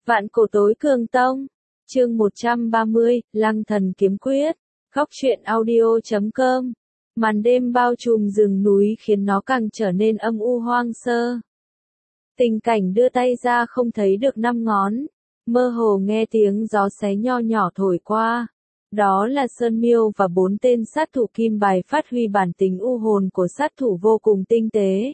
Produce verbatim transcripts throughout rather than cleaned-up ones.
Vạn cổ tối cường tông. Chương một trăm ba mươi, Lăng thần kiếm quyết. Góc truyện audio chấm com. Màn đêm bao trùm rừng núi khiến nó càng trở nên âm u hoang sơ. Tình cảnh đưa tay ra không thấy được năm ngón, mơ hồ nghe tiếng gió xé nho nhỏ thổi qua. Đó là Sơn Miêu và bốn tên sát thủ kim bài phát huy bản tính u hồn của sát thủ vô cùng tinh tế.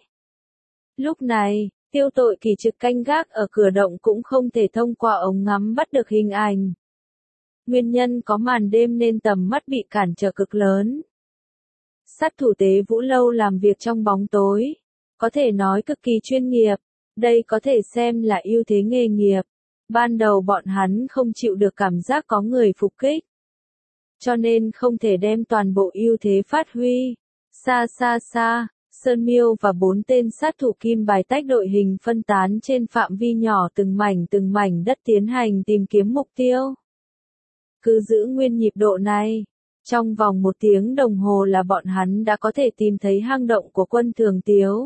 Lúc này, Tiêu Tội kỳ trực canh gác ở cửa động cũng không thể thông qua ống ngắm bắt được hình ảnh. Nguyên nhân có màn đêm nên tầm mắt bị cản trở cực lớn. Sát thủ Tế Vũ Lâu làm việc trong bóng tối, có thể nói cực kỳ chuyên nghiệp, đây có thể xem là ưu thế nghề nghiệp. Ban đầu bọn hắn không chịu được cảm giác có người phục kích, cho nên không thể đem toàn bộ ưu thế phát huy. Xa xa xa, Sơn Miêu và bốn tên sát thủ kim bài tách đội hình phân tán trên phạm vi nhỏ từng mảnh từng mảnh đất tiến hành tìm kiếm mục tiêu. Cứ giữ nguyên nhịp độ này, trong vòng một tiếng đồng hồ là bọn hắn đã có thể tìm thấy hang động của Quân Thường Tiếu.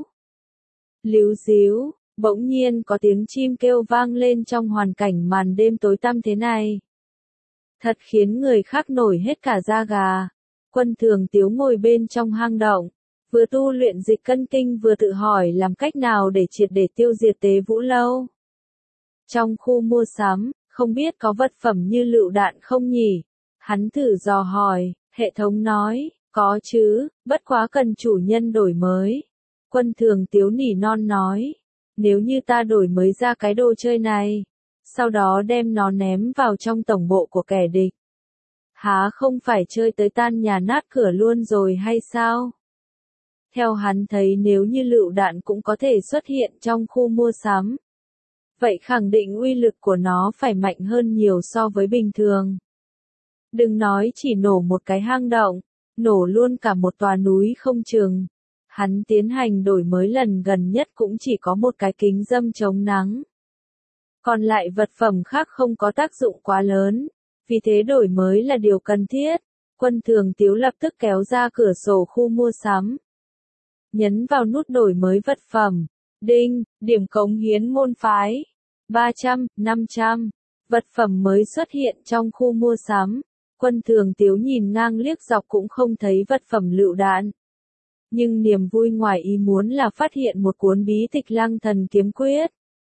Líu díu, bỗng nhiên có tiếng chim kêu vang lên trong hoàn cảnh màn đêm tối tăm thế này. Thật khiến người khác nổi hết cả da gà. Quân Thường Tiếu ngồi bên trong hang động, vừa tu luyện dịch cân kinh vừa tự hỏi làm cách nào để triệt để tiêu diệt Tế Vũ Lâu. Trong khu mua sắm, không biết có vật phẩm như lựu đạn không nhỉ? Hắn thử dò hỏi, hệ thống nói, có chứ, bất quá cần chủ nhân đổi mới. Quân Thường Tiếu nỉ non nói, nếu như ta đổi mới ra cái đồ chơi này, sau đó đem nó ném vào trong tổng bộ của kẻ địch, há không phải chơi tới tan nhà nát cửa luôn rồi hay sao? Theo hắn thấy nếu như lựu đạn cũng có thể xuất hiện trong khu mua sắm, vậy khẳng định uy lực của nó phải mạnh hơn nhiều so với bình thường. Đừng nói chỉ nổ một cái hang động, nổ luôn cả một tòa núi không chừng. Hắn tiến hành đổi mới lần gần nhất cũng chỉ có một cái kính râm chống nắng. Còn lại vật phẩm khác không có tác dụng quá lớn, vì thế đổi mới là điều cần thiết. Quân Thường Tiếu lập tức kéo ra cửa sổ khu mua sắm, nhấn vào nút đổi mới vật phẩm. Đinh, điểm cống hiến môn phái. ba trăm, năm trăm. Vật phẩm mới xuất hiện trong khu mua sắm. Quân Thường Tiếu nhìn ngang liếc dọc cũng không thấy vật phẩm lựu đạn. Nhưng niềm vui ngoài ý muốn là phát hiện một cuốn bí tịch Lăng thần kiếm quyết.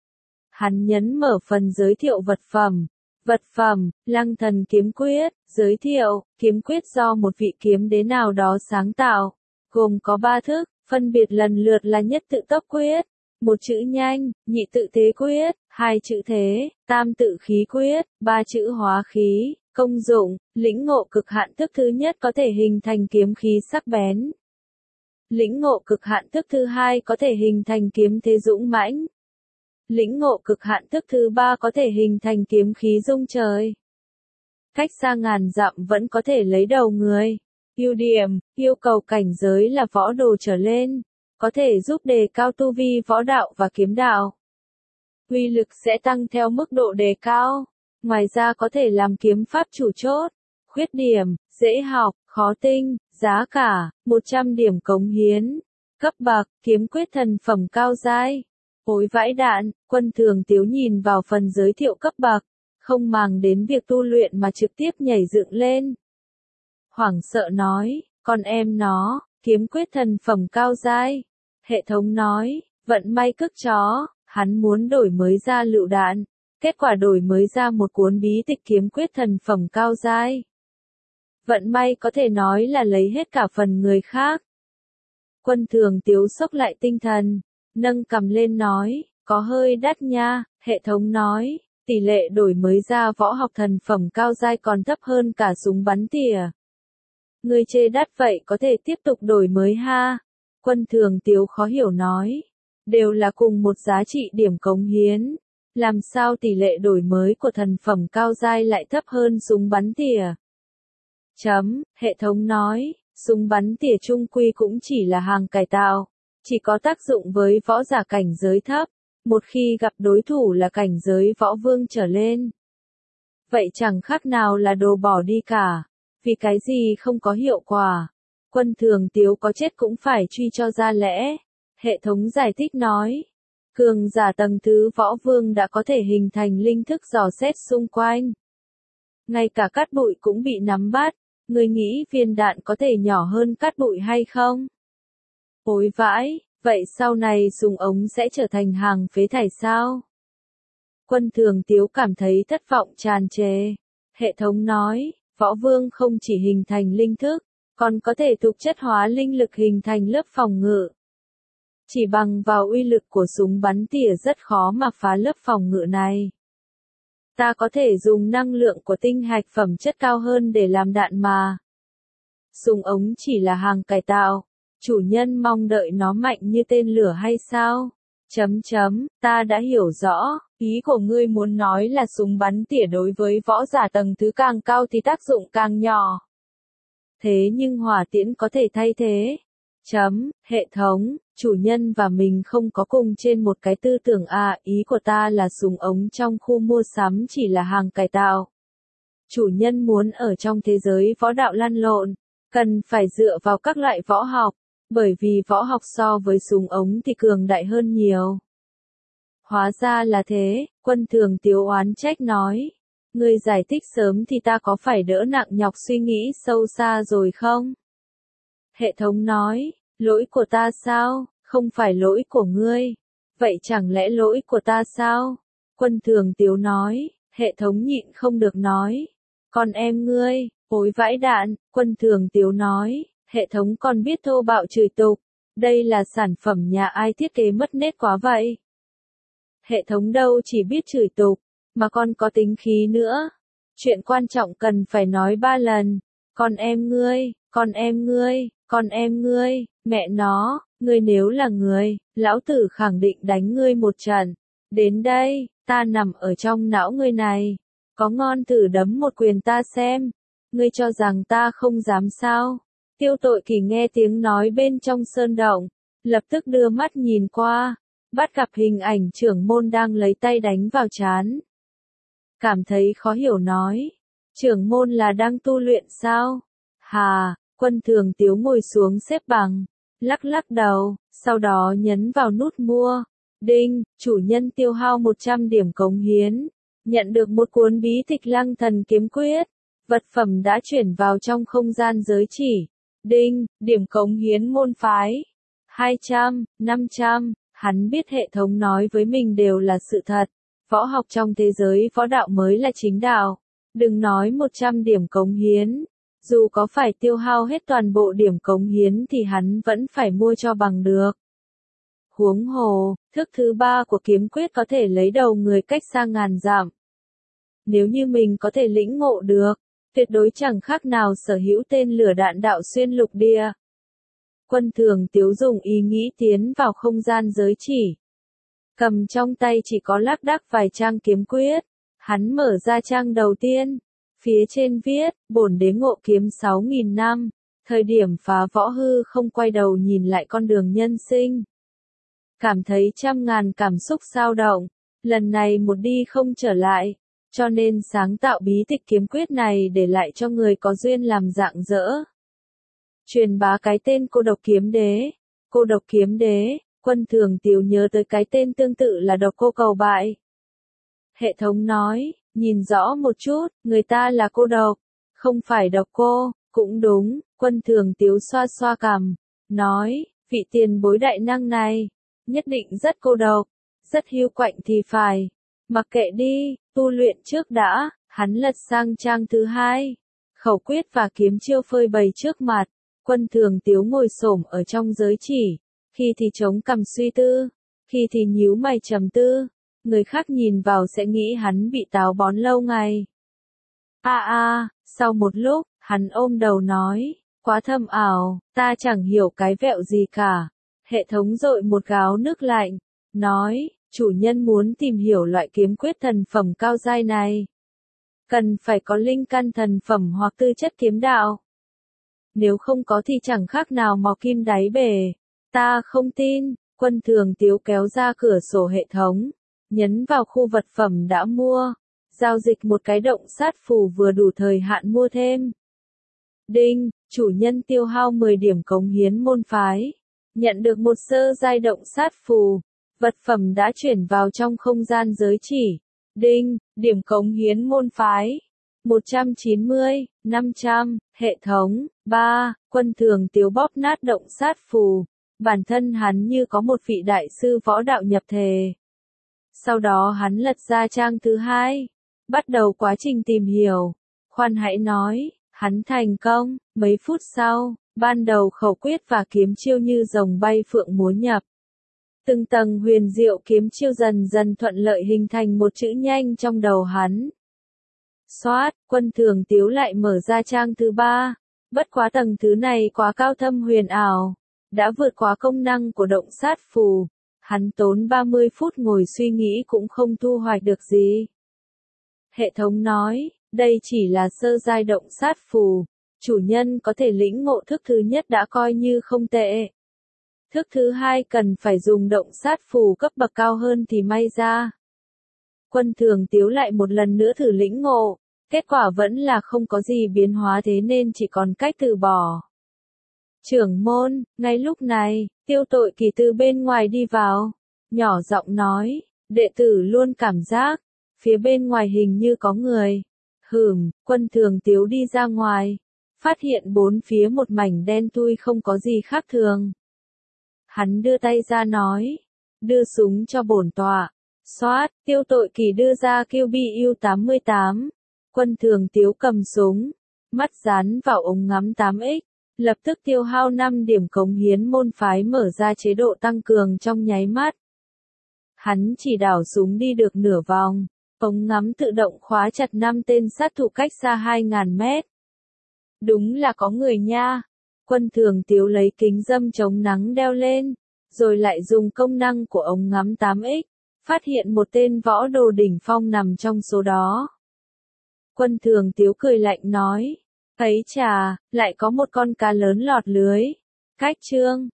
Hắn nhấn mở phần giới thiệu vật phẩm. Vật phẩm, Lăng thần kiếm quyết, giới thiệu, kiếm quyết do một vị kiếm đế nào đó sáng tạo, gồm có ba thức, phân biệt lần lượt là nhất tự tốc quyết, một chữ nhanh, nhị tự thế quyết, hai chữ thế, tam tự khí quyết, ba chữ hóa khí. Công dụng, lĩnh ngộ cực hạn thức thứ nhất có thể hình thành kiếm khí sắc bén. Lĩnh ngộ cực hạn thức thứ hai có thể hình thành kiếm thế dũng mãnh. Lĩnh ngộ cực hạn thức thứ ba có thể hình thành kiếm khí rung trời. Cách xa ngàn dặm vẫn có thể lấy đầu người. Ưu điểm, yêu cầu cảnh giới là võ đồ trở lên, có thể giúp đề cao tu vi võ đạo và kiếm đạo. Uy lực sẽ tăng theo mức độ đề cao. Ngoài ra có thể làm kiếm pháp chủ chốt. Khuyết điểm, dễ học, khó tinh, giá cả, một trăm điểm cống hiến. Cấp bậc, kiếm quyết thần phẩm cao giai. Ối vãi đạn, Quân Thường Tiếu nhìn vào phần giới thiệu cấp bậc, không màng đến việc tu luyện mà trực tiếp nhảy dựng lên. Hoảng sợ nói, con em nó, kiếm quyết thần phẩm cao giai. Hệ thống nói, vận may cức chó, hắn muốn đổi mới ra lựu đạn. Kết quả đổi mới ra một cuốn bí tịch kiếm quyết thần phẩm cao giai. Vận may có thể nói là lấy hết cả phần người khác. Quân Thường Tiếu sốc lại tinh thần, nâng cằm lên nói, có hơi đắt nha. Hệ thống nói, tỷ lệ đổi mới ra võ học thần phẩm cao giai còn thấp hơn cả súng bắn tỉa. Người chê đắt vậy có thể tiếp tục đổi mới ha. Quân Thường Tiếu khó hiểu nói, đều là cùng một giá trị điểm cống hiến. Làm sao tỷ lệ đổi mới của thần phẩm cao giai lại thấp hơn súng bắn tỉa? Chấm, hệ thống nói, súng bắn tỉa chung quy cũng chỉ là hàng cải tạo, chỉ có tác dụng với võ giả cảnh giới thấp, một khi gặp đối thủ là cảnh giới võ vương trở lên. Vậy chẳng khác nào là đồ bỏ đi cả, vì cái gì không có hiệu quả. Quân Thường Tiếu có chết cũng phải truy cho ra lẽ. Hệ thống giải thích nói, Cường giả tầng thứ võ vương đã có thể hình thành linh thức dò xét xung quanh. Ngay cả cát bụi cũng bị nắm bắt, ngươi nghĩ viên đạn có thể nhỏ hơn cát bụi hay không? Ôi vãi, vậy sau này súng ống sẽ trở thành hàng phế thải sao? Quân Thường Tiếu cảm thấy thất vọng tràn trề. Hệ thống nói, võ vương không chỉ hình thành linh thức, còn có thể tục chất hóa linh lực hình thành lớp phòng ngự. Chỉ bằng vào uy lực của súng bắn tỉa rất khó mà phá lớp phòng ngự này. Ta có thể dùng năng lượng của tinh hạch phẩm chất cao hơn để làm đạn mà. Súng ống chỉ là hàng cải tạo, chủ nhân mong đợi nó mạnh như tên lửa hay sao? Chấm chấm, ta đã hiểu rõ, ý của ngươi muốn nói là súng bắn tỉa đối với võ giả tầng thứ càng cao thì tác dụng càng nhỏ. Thế nhưng hỏa tiễn có thể thay thế. Chấm, hệ thống, chủ nhân và mình không có cùng trên một cái tư tưởng à, ý của ta là súng ống trong khu mua sắm chỉ là hàng cải tạo. Chủ nhân muốn ở trong thế giới võ đạo lăn lộn, cần phải dựa vào các loại võ học, bởi vì võ học so với súng ống thì cường đại hơn nhiều. Hóa ra là thế, Quân Thường Tiếu oán trách nói. Ngươi giải thích sớm thì ta có phải đỡ nặng nhọc suy nghĩ sâu xa rồi không? Hệ thống nói, lỗi của ta sao, không phải lỗi của ngươi. Vậy chẳng lẽ lỗi của ta sao? Quân Thường Tiếu nói, hệ thống nhịn không được nói. Con em ngươi, ối vãi đạn, Quân Thường Tiếu nói, hệ thống còn biết thô bạo chửi tục. Đây là sản phẩm nhà ai thiết kế mất nét quá vậy? Hệ thống đâu chỉ biết chửi tục, mà còn có tính khí nữa. Chuyện quan trọng cần phải nói ba lần. Con em ngươi, con em ngươi, con em ngươi, mẹ nó, ngươi nếu là người, lão tử khẳng định đánh ngươi một trận. Đến đây, ta nằm ở trong não ngươi này. Có ngon thử đấm một quyền ta xem. Ngươi cho rằng ta không dám sao? Tiêu Tội Kỳ nghe tiếng nói bên trong sơn động, lập tức đưa mắt nhìn qua, bắt gặp hình ảnh trưởng môn đang lấy tay đánh vào trán. Cảm thấy khó hiểu nói, trưởng môn là đang tu luyện sao? Hà, Quân Thường Tiếu ngồi xuống xếp bằng, lắc lắc đầu, sau đó nhấn vào nút mua. Đinh, chủ nhân tiêu hao một trăm điểm cống hiến, nhận được một cuốn bí tịch Lăng Thần Kiếm Quyết, vật phẩm đã chuyển vào trong không gian giới chỉ. Đinh, điểm cống hiến môn phái, hai trăm, năm trăm, hắn biết hệ thống nói với mình đều là sự thật, võ học trong thế giới võ đạo mới là chính đạo, đừng nói một trăm điểm cống hiến, dù có phải tiêu hao hết toàn bộ điểm cống hiến thì hắn vẫn phải mua cho bằng được. Huống hồ, thức thứ ba của kiếm quyết có thể lấy đầu người cách xa ngàn dặm. Nếu như mình có thể lĩnh ngộ được, tuyệt đối chẳng khác nào sở hữu tên lửa đạn đạo xuyên lục địa. Quân Thường Tiếu dùng ý nghĩ tiến vào không gian giới chỉ. Cầm trong tay chỉ có lác đác vài trang kiếm quyết. Hắn mở ra trang đầu tiên. Phía trên viết, bổn đế ngộ kiếm sáu nghìn năm. Thời điểm phá võ hư không quay đầu nhìn lại con đường nhân sinh. Cảm thấy trăm ngàn cảm xúc xao động. Lần này một đi không trở lại. Cho nên sáng tạo bí tịch kiếm quyết này để lại cho người có duyên làm rạng rỡ. Truyền bá cái tên cô độc kiếm đế. Cô độc kiếm đế, Quân Thường Tiếu nhớ tới cái tên tương tự là độc cô cầu bại. Hệ thống nói, nhìn rõ một chút, người ta là cô độc, không phải độc cô, cũng đúng, Quân Thường Tiếu xoa xoa cằm, nói, vị tiền bối đại năng này, nhất định rất cô độc, rất hiu quạnh thì phải. Mặc kệ đi, tu luyện trước đã, hắn lật sang trang thứ hai. Khẩu quyết và kiếm chiêu phơi bày trước mặt, Quân Thường Tiếu ngồi xổm ở trong giới chỉ, khi thì chống cằm suy tư, khi thì nhíu mày trầm tư, người khác nhìn vào sẽ nghĩ hắn bị táo bón lâu ngày. A à, a, à, sau một lúc, hắn ôm đầu nói, quá thâm ảo, ta chẳng hiểu cái vẹo gì cả. Hệ thống dội một gáo nước lạnh, nói, chủ nhân muốn tìm hiểu loại kiếm quyết thần phẩm cao giai này. Cần phải có linh căn thần phẩm hoặc tư chất kiếm đạo. Nếu không có thì chẳng khác nào mò kim đáy bể. Ta không tin, Quân Thường Tiếu kéo ra cửa sổ hệ thống, nhấn vào khu vật phẩm đã mua, giao dịch một cái động sát phù vừa đủ thời hạn mua thêm. Đinh, chủ nhân tiêu hao mười điểm cống hiến môn phái, nhận được một sơ giai động sát phù, Vật phẩm đã chuyển vào trong không gian giới chỉ. Đinh, điểm cống hiến môn phái. một trăm chín mươi, năm trăm, hệ thống. ba. Quân Thường Tiếu bóp nát động sát phù. Bản thân hắn như có một vị đại sư võ đạo nhập thể. Sau đó hắn lật ra trang thứ hai. Bắt đầu quá trình tìm hiểu. Khoan hãy nói, hắn thành công. Mấy phút sau, ban đầu khẩu quyết và kiếm chiêu như rồng bay phượng múa nhập. Từng tầng huyền diệu kiếm chiêu dần dần thuận lợi hình thành một chữ nhanh trong đầu hắn. Xoát, Quân Thường Tiếu lại mở ra trang thứ ba. Bất quá tầng thứ này quá cao thâm huyền ảo. Đã vượt quá công năng của động sát phù. Hắn tốn ba mươi phút ngồi suy nghĩ cũng không thu hoạch được gì. Hệ thống nói, đây chỉ là sơ giai động sát phù. Chủ nhân có thể lĩnh ngộ thức thứ nhất đã coi như không tệ. Thức thứ hai cần phải dùng động sát phù cấp bậc cao hơn thì may ra. Quân Thường Tiếu lại một lần nữa thử lĩnh ngộ. Kết quả vẫn là không có gì biến hóa thế nên chỉ còn cách từ bỏ. Trưởng môn, ngay lúc này, Tiêu Tội Kỳ từ bên ngoài đi vào. Nhỏ giọng nói, đệ tử luôn cảm giác, phía bên ngoài hình như có người. Hửm, Quân Thường Tiếu đi ra ngoài. Phát hiện bốn phía một mảnh đen thui không có gì khác thường. Hắn đưa tay ra nói, đưa súng cho bổn tọa. Xoát, Tiêu Tội Kỳ đưa ra Q B U tám mươi tám. Quân Thường Tiếu cầm súng, mắt dán vào ống ngắm tám x, lập tức tiêu hao năm điểm cống hiến môn phái mở ra chế độ tăng cường trong nháy mắt. Hắn chỉ đảo súng đi được nửa vòng, ống ngắm tự động khóa chặt năm tên sát thủ cách xa hai nghìn mét. Đúng là có người nha. Quân Thường Tiếu lấy kính râm chống nắng đeo lên, rồi lại dùng công năng của ống ngắm tám x, phát hiện một tên võ đồ đỉnh phong nằm trong số đó. Quân Thường Tiếu cười lạnh nói, ấy chà, lại có một con cá lớn lọt lưới. Cách chương